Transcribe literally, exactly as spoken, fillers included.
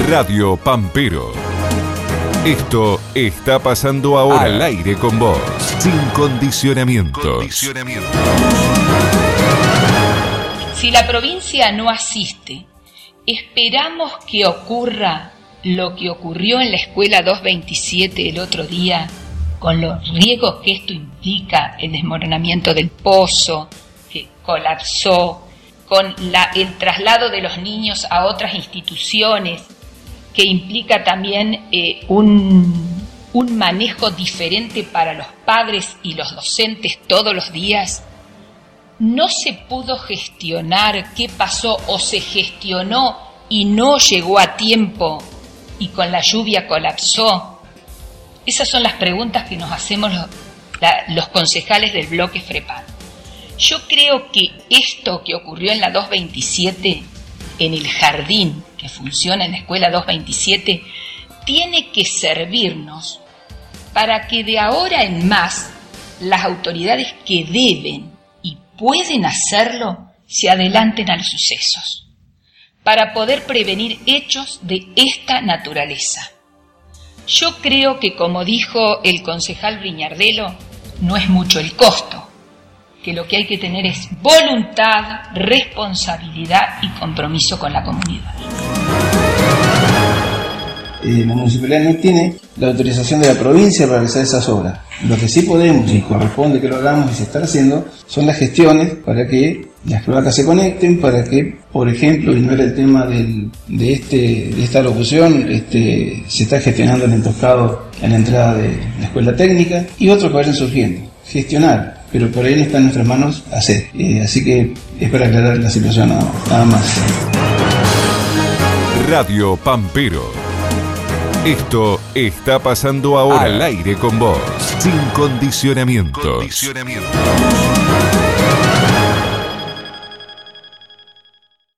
Radio Pampero. Esto está pasando ahora al aire con vos, sin condicionamientos. Condicionamientos. Si la provincia no asiste, esperamos que ocurra lo que ocurrió en la escuela doscientos veintisiete el otro día, con los riesgos que esto implica, el desmoronamiento del pozo, que colapsó, con la, el traslado de los niños a otras instituciones, que implica también eh, un, un manejo diferente para los padres y los docentes todos los días. No se pudo gestionar qué pasó o se gestionó y no llegó a tiempo y con la lluvia colapsó. Esas son las preguntas que nos hacemos los, la, los concejales del bloque FREPAD. Yo creo que esto que ocurrió en la doscientos veintisiete, en el jardín que funciona en la escuela doscientos veintisiete, tiene que servirnos para que de ahora en más las autoridades que deben y pueden hacerlo se adelanten a los sucesos, para poder prevenir hechos de esta naturaleza. Yo creo que, como dijo el concejal Briñardelo, no es mucho el costo, que lo que hay que tener es voluntad, responsabilidad y compromiso con la comunidad. Eh, la municipalidad no tiene la autorización de la provincia para realizar esas obras. Lo que sí podemos y corresponde que lo hagamos y se está haciendo son las gestiones para que las cloacas se conecten, para que, por ejemplo, y no era el tema del, de, este, de esta locución, este, se está gestionando el entoscado en la entrada de la escuela técnica y otros que vayan surgiendo. Gestionar, pero por ahí está en nuestras manos hacer. Eh, así que es para aclarar la situación nada, nada más. Radio Pampero. Esto está pasando ahora al aire con vos, sin condicionamientos. Condicionamientos.